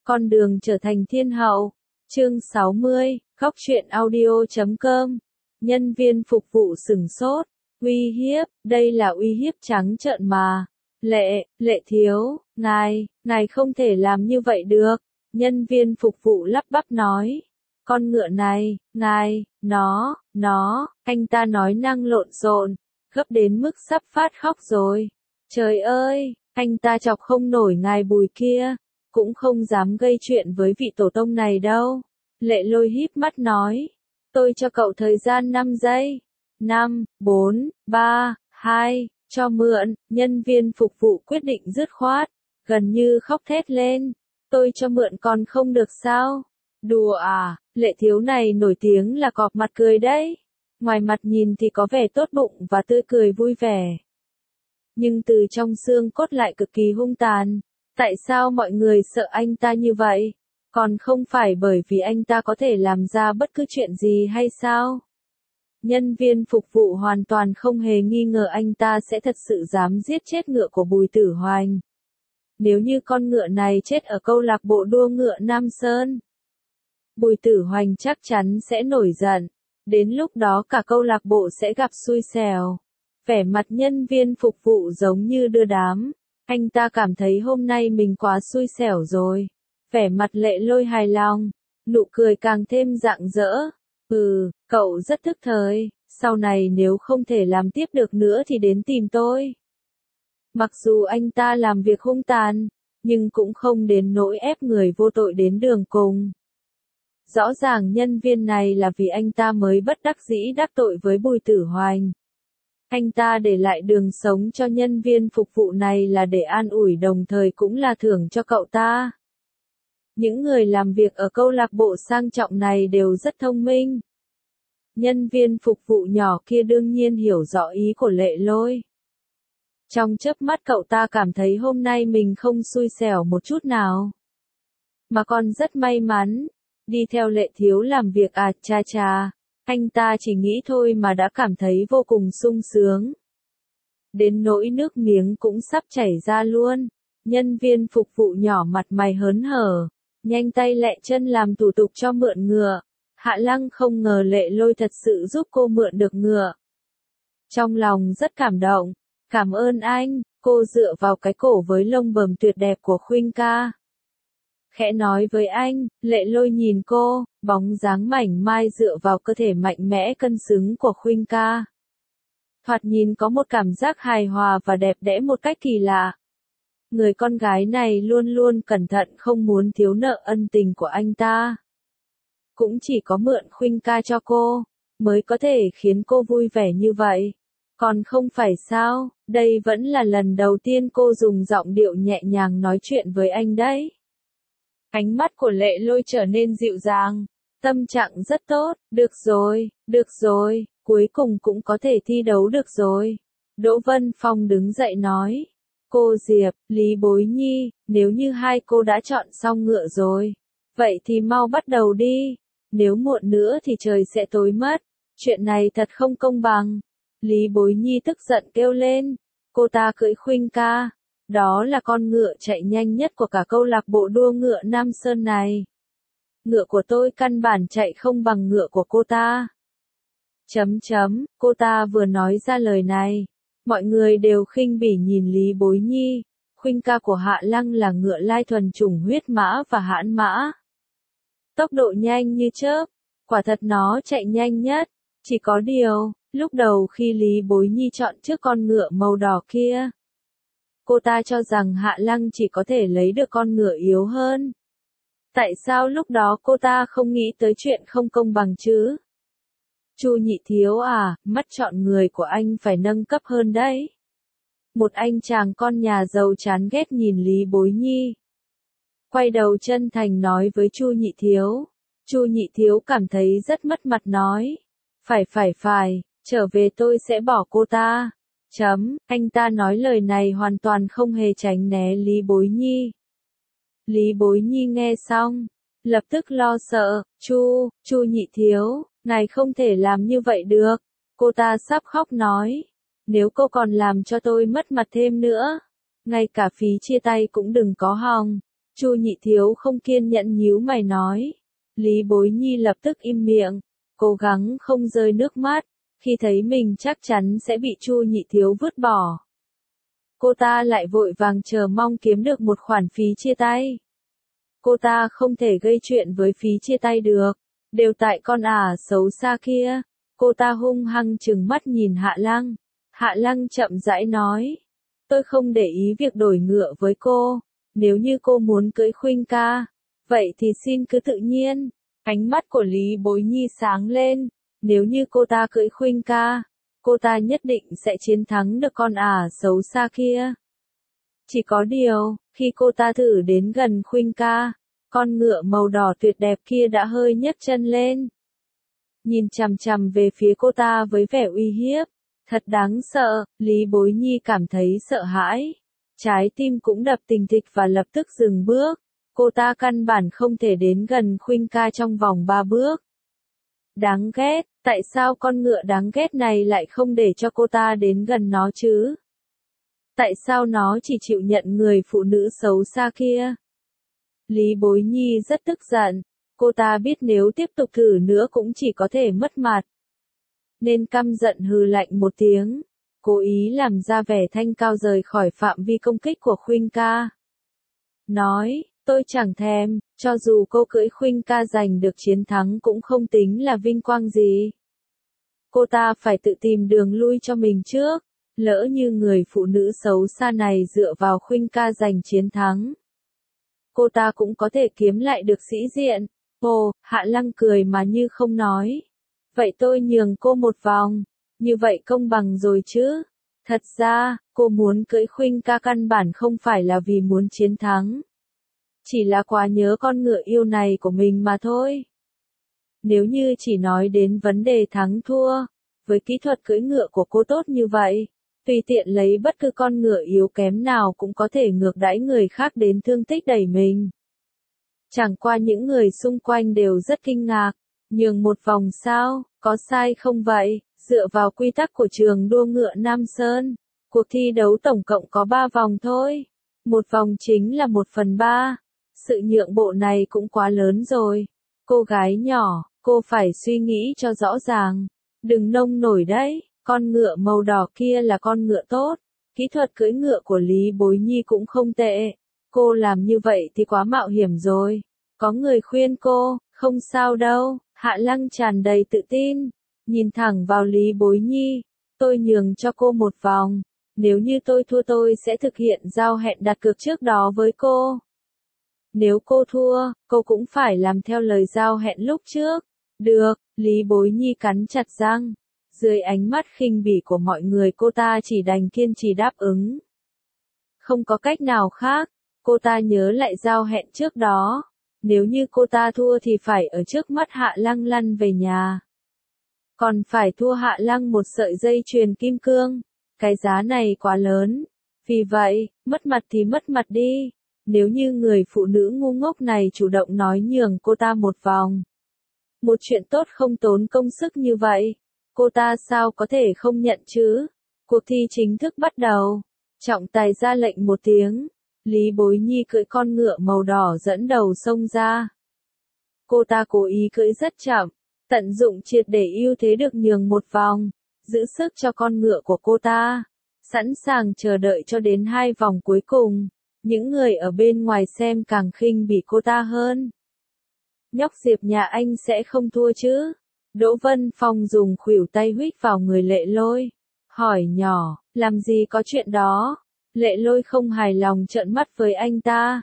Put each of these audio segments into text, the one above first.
Con đường trở thành thiên hậu. Chương 60, Góc truyện audio.com. Nhân viên phục vụ sửng sốt. Uy hiếp, đây là uy hiếp trắng trợn mà. Lệ thiếu, ngài không thể làm như vậy được. Nhân viên phục vụ lắp bắp nói. Con ngựa này, anh ta nói năng lộn xộn, gấp đến mức sắp phát khóc rồi. Trời ơi, anh ta chọc không nổi ngài Bùi kia, cũng không dám gây chuyện với vị tổ tông này đâu. Lệ Lôi híp mắt nói, tôi cho cậu thời gian 5 giây. 5, 4, 3, 2, cho mượn. Nhân viên phục vụ quyết định dứt khoát, gần như khóc thét lên. Tôi cho mượn còn không được sao? Đùa à, Lệ thiếu này nổi tiếng là cọp mặt cười đấy. Ngoài mặt nhìn thì có vẻ tốt bụng và tươi cười vui vẻ, nhưng từ trong xương cốt lại cực kỳ hung tàn. Tại sao mọi người sợ anh ta như vậy? Còn không phải bởi vì anh ta có thể làm ra bất cứ chuyện gì hay sao? Nhân viên phục vụ hoàn toàn không hề nghi ngờ anh ta sẽ thật sự dám giết chết ngựa của Bùi Tử Hoành. Nếu như con ngựa này chết ở câu lạc bộ đua ngựa Nam Sơn, Bùi Tử Hoành chắc chắn sẽ nổi giận. Đến lúc đó cả câu lạc bộ sẽ gặp xui xẻo. Vẻ mặt nhân viên phục vụ giống như đưa đám. Anh ta cảm thấy hôm nay mình quá xui xẻo rồi. Vẻ mặt Lệ Lôi hài lòng, nụ cười càng thêm rạng rỡ. Cậu rất thức thời, sau này nếu không thể làm tiếp được nữa thì đến tìm tôi. Mặc dù anh ta làm việc hung tàn, nhưng cũng không đến nỗi ép người vô tội đến đường cùng. Rõ ràng nhân viên này là vì anh ta mới bất đắc dĩ đắc tội với Bùi Tử Hoành. Anh ta để lại đường sống cho nhân viên phục vụ này là để an ủi đồng thời cũng là thưởng cho cậu ta. Những người làm việc ở câu lạc bộ sang trọng này đều rất thông minh. Nhân viên phục vụ nhỏ kia đương nhiên hiểu rõ ý của Lệ Lôi. Trong chớp mắt cậu ta cảm thấy hôm nay mình không xui xẻo một chút nào, mà còn rất may mắn. Đi theo Lệ thiếu làm việc à, cha, anh ta chỉ nghĩ thôi mà đã cảm thấy vô cùng sung sướng. Đến nỗi nước miếng cũng sắp chảy ra luôn. Nhân viên phục vụ nhỏ mặt mày hớn hở, nhanh tay lẹ chân làm thủ tục cho mượn ngựa. Hạ Lăng không ngờ Lệ Lôi thật sự giúp cô mượn được ngựa. Trong lòng rất cảm động. Cảm ơn anh, cô dựa vào cái cổ với lông bờm tuyệt đẹp của Khuynh ca, khẽ nói với anh. Lệ Lôi nhìn cô, bóng dáng mảnh mai dựa vào cơ thể mạnh mẽ cân xứng của Khuynh ca. Thoạt nhìn có một cảm giác hài hòa và đẹp đẽ một cách kỳ lạ. Người con gái này luôn luôn cẩn thận không muốn thiếu nợ ân tình của anh ta. Cũng chỉ có mượn Khuynh ca cho cô, mới có thể khiến cô vui vẻ như vậy. Còn không phải sao, đây vẫn là lần đầu tiên cô dùng giọng điệu nhẹ nhàng nói chuyện với anh đấy. Ánh mắt của Lệ Lôi trở nên dịu dàng, tâm trạng rất tốt. Được rồi, cuối cùng cũng có thể thi đấu được rồi. Đỗ Vân Phong đứng dậy nói. Cô Diệp, Lý Bối Nhi, nếu như hai cô đã chọn xong ngựa rồi, vậy thì mau bắt đầu đi. Nếu muộn nữa thì trời sẽ tối mất. Chuyện này thật không công bằng. Lý Bối Nhi tức giận kêu lên. Cô ta cưỡi Khuynh ca. Đó là con ngựa chạy nhanh nhất của cả câu lạc bộ đua ngựa Nam Sơn này. Ngựa của tôi căn bản chạy không bằng ngựa của cô ta. Cô ta vừa nói ra lời này, mọi người đều khinh bỉ nhìn Lý Bối Nhi. Khuynh ca của Hạ Lăng là ngựa lai thuần chủng huyết mã và hãn mã. Tốc độ nhanh như chớp, quả thật nó chạy nhanh nhất. Chỉ có điều, lúc đầu khi Lý Bối Nhi chọn trước con ngựa màu đỏ kia, cô ta cho rằng Hạ Lăng chỉ có thể lấy được con ngựa yếu hơn. Tại sao lúc đó cô ta không nghĩ tới chuyện không công bằng chứ? Chu Nhị thiếu à, mắt chọn người của anh phải nâng cấp hơn đấy. Một anh chàng con nhà giàu chán ghét nhìn Lý Bối Nhi, quay đầu chân thành nói với Chu Nhị thiếu. Chu Nhị thiếu cảm thấy rất mất mặt nói. Phải, trở về tôi sẽ bỏ cô ta. Anh ta nói lời này hoàn toàn không hề tránh né Lý Bối Nhi. Lý Bối Nhi nghe xong, lập tức lo sợ. Chu Nhị thiếu, ngài không thể làm như vậy được. Cô ta sắp khóc nói. Nếu cô còn làm cho tôi mất mặt thêm nữa, ngay cả phí chia tay cũng đừng có hòng. Chu Nhị Thiếu không kiên nhẫn nhíu mày nói. Lý Bối Nhi lập tức im miệng, cố gắng không rơi nước mắt, khi thấy mình chắc chắn sẽ bị Chu Nhị Thiếu vứt bỏ. Cô ta lại vội vàng chờ mong kiếm được một khoản phí chia tay. Cô ta không thể gây chuyện với phí chia tay được, đều tại con xấu xa kia. Cô ta hung hăng trừng mắt nhìn Hạ Lăng. Hạ Lăng chậm rãi nói, tôi không để ý việc đổi ngựa với cô, nếu như cô muốn cưới Khuynh ca, vậy thì xin cứ tự nhiên. Ánh mắt của Lý Bối Nhi sáng lên, nếu như cô ta cưới Khuynh ca, cô ta nhất định sẽ chiến thắng được con xấu xa kia. Chỉ có điều, khi cô ta thử đến gần Khuynh ca, con ngựa màu đỏ tuyệt đẹp kia đã hơi nhấc chân lên. Nhìn chằm chằm về phía cô ta với vẻ uy hiếp, thật đáng sợ, Lý Bối Nhi cảm thấy sợ hãi. Trái tim cũng đập thình thịch và lập tức dừng bước, cô ta căn bản không thể đến gần Khuynh ca trong vòng 3 bước. Đáng ghét, tại sao con ngựa đáng ghét này lại không để cho cô ta đến gần nó chứ? Tại sao nó chỉ chịu nhận người phụ nữ xấu xa kia? Lý Bối Nhi rất tức giận, cô ta biết nếu tiếp tục thử nữa cũng chỉ có thể mất mặt. Nên căm giận hừ lạnh một tiếng, cố ý làm ra vẻ thanh cao rời khỏi phạm vi công kích của Khuynh ca. Nói, tôi chẳng thèm, cho dù cô cưỡi Khuynh ca giành được chiến thắng cũng không tính là vinh quang gì. Cô ta phải tự tìm đường lui cho mình trước, lỡ như người phụ nữ xấu xa này dựa vào Khuynh ca giành chiến thắng. Cô ta cũng có thể kiếm lại được sĩ diện. Ồ, Hạ Lăng cười mà như không nói. Vậy tôi nhường cô một vòng, như vậy công bằng rồi chứ. Thật ra, cô muốn cưỡi Khuynh ca căn bản không phải là vì muốn chiến thắng. Chỉ là quá nhớ con ngựa yêu này của mình mà thôi. Nếu như chỉ nói đến vấn đề thắng thua, với kỹ thuật cưỡi ngựa của cô tốt như vậy, tùy tiện lấy bất cứ con ngựa yếu kém nào cũng có thể ngược đãi người khác đến thương tích đẩy mình. Chẳng qua những người xung quanh đều rất kinh ngạc, nhường một vòng sao, có sai không vậy? Dựa vào quy tắc của trường đua ngựa Nam Sơn, cuộc thi đấu tổng cộng có 3 vòng thôi. Một vòng chính là 1/3. Sự nhượng bộ này cũng quá lớn rồi. Cô gái nhỏ, cô phải suy nghĩ cho rõ ràng. Đừng nông nổi đấy, con ngựa màu đỏ kia là con ngựa tốt. Kỹ thuật cưỡi ngựa của Lý Bối Nhi cũng không tệ. Cô làm như vậy thì quá mạo hiểm rồi. Có người khuyên cô, không sao đâu. Hạ Lăng tràn đầy tự tin, nhìn thẳng vào Lý Bối Nhi. Tôi nhường cho cô một vòng. Nếu như tôi thua tôi sẽ thực hiện giao hẹn đặt cược trước đó với cô. Nếu cô thua, cô cũng phải làm theo lời giao hẹn lúc trước. Được, Lý Bối Nhi cắn chặt răng. Dưới ánh mắt khinh bỉ của mọi người cô ta chỉ đành kiên trì đáp ứng. Không có cách nào khác, cô ta nhớ lại giao hẹn trước đó. Nếu như cô ta thua thì phải ở trước mắt Hạ Lăng lăn về nhà. Còn phải thua Hạ Lăng một sợi dây chuyền kim cương. Cái giá này quá lớn. Vì vậy, mất mặt thì mất mặt đi. Nếu như người phụ nữ ngu ngốc này chủ động nói nhường cô ta một vòng. Một chuyện tốt không tốn công sức như vậy. Cô ta sao có thể không nhận chứ? Cuộc thi chính thức bắt đầu. Trọng tài ra lệnh một tiếng. Lý Bối Nhi cưỡi con ngựa màu đỏ dẫn đầu xông ra. Cô ta cố ý cưỡi rất chậm, tận dụng triệt để ưu thế được nhường một vòng, giữ sức cho con ngựa của cô ta, sẵn sàng chờ đợi cho đến 2 vòng cuối cùng. Những người ở bên ngoài xem càng khinh bỉ cô ta hơn. Nhóc Diệp nhà anh sẽ không thua chứ? Đỗ Vân Phong dùng khuỷu tay huých vào người Lệ Lôi, hỏi nhỏ, làm gì có chuyện đó? Lệ Lôi không hài lòng trợn mắt với anh ta.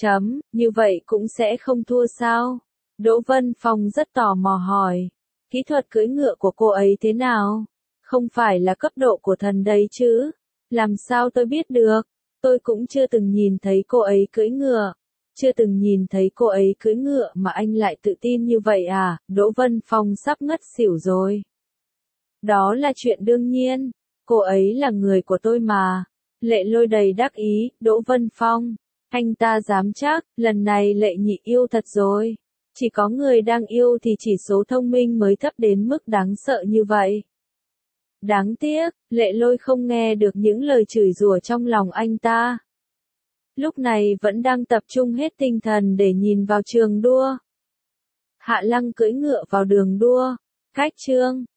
Như vậy cũng sẽ không thua sao? Đỗ Vân Phong rất tò mò hỏi. Kỹ thuật cưỡi ngựa của cô ấy thế nào? Không phải là cấp độ của thần đấy chứ? Làm sao tôi biết được? Tôi cũng chưa từng nhìn thấy cô ấy cưỡi ngựa. Chưa từng nhìn thấy cô ấy cưỡi ngựa mà anh lại tự tin như vậy à? Đỗ Vân Phong sắp ngất xỉu rồi. Đó là chuyện đương nhiên. Cô ấy là người của tôi mà. Lệ Lôi đầy đắc ý. Đỗ Vân Phong, anh ta dám chắc, lần này Lệ Nhị yêu thật rồi. Chỉ có người đang yêu thì chỉ số thông minh mới thấp đến mức đáng sợ như vậy. Đáng tiếc, Lệ Lôi không nghe được những lời chửi rủa trong lòng anh ta. lúc này vẫn đang tập trung hết tinh thần để nhìn vào trường đua. Hạ Lăng cưỡi ngựa vào đường đua, cách Trương